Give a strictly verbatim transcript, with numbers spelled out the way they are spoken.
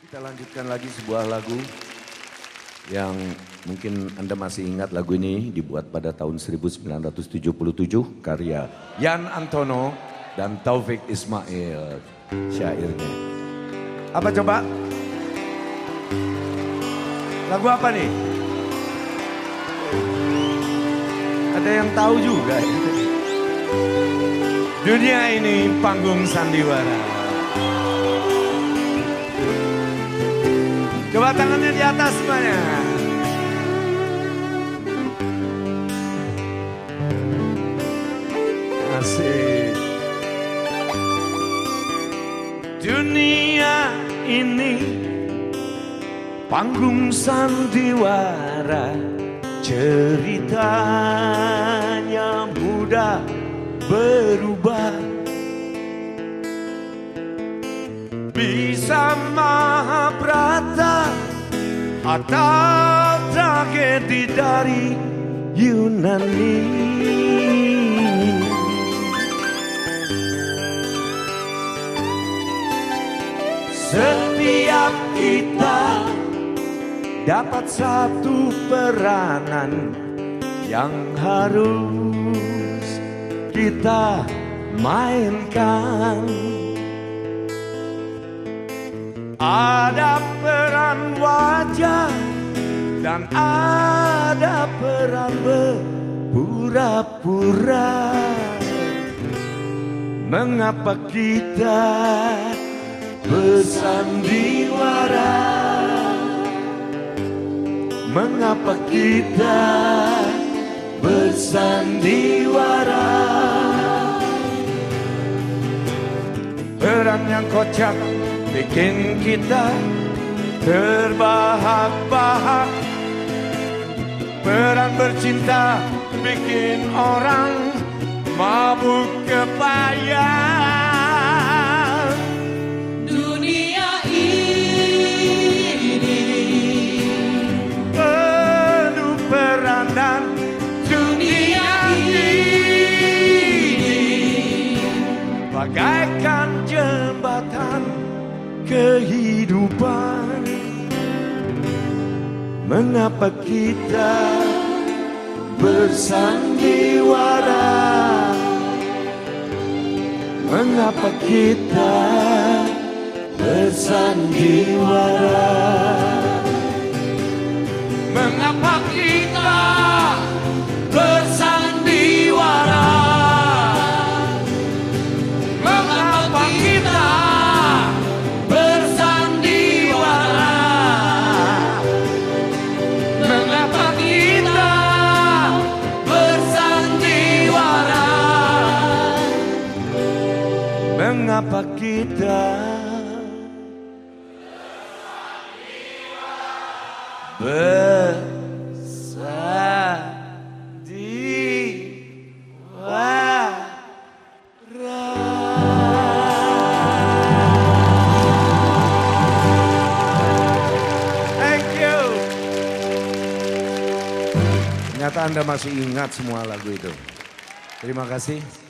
Kita lanjutkan lagi sebuah lagu yang mungkin Anda masih ingat. Lagu ini dibuat pada tahun seribu sembilan ratus tujuh puluh tujuh, karya Yan Antono dan Taufik Ismail syairnya. Apa coba? Lagu apa nih? Ada yang tahu juga. Dunia ini panggung sandiwara. Coba tangannya di atas semuanya. Asik. Dunia ini panggung sandiwara, ceritanya mudah berubah. Bisa Mahabharata atau tragedi dari Yunani. Setiap kita dapat satu peranan yang harus kita mainkan. Ada peran wajah dan ada peran berpura-pura. Mengapa kita bersandiwara? Mengapa kita bersandiwara? Peran yang kocak bikin kita terbahak-bahak. Peran bercinta bikin orang mabuk kepayang. Dunia ini penuh peranan. Dunia ini bagaikan jembatan kehidupan. Mengapa kita bersandiwara? Mengapa kita bersandiwara? Mengapa kita bersandiwara? Mengapa kita Mengapa kita bersandiwara? Thank you. Ternyata Anda masih ingat semua lagu itu. Terima kasih.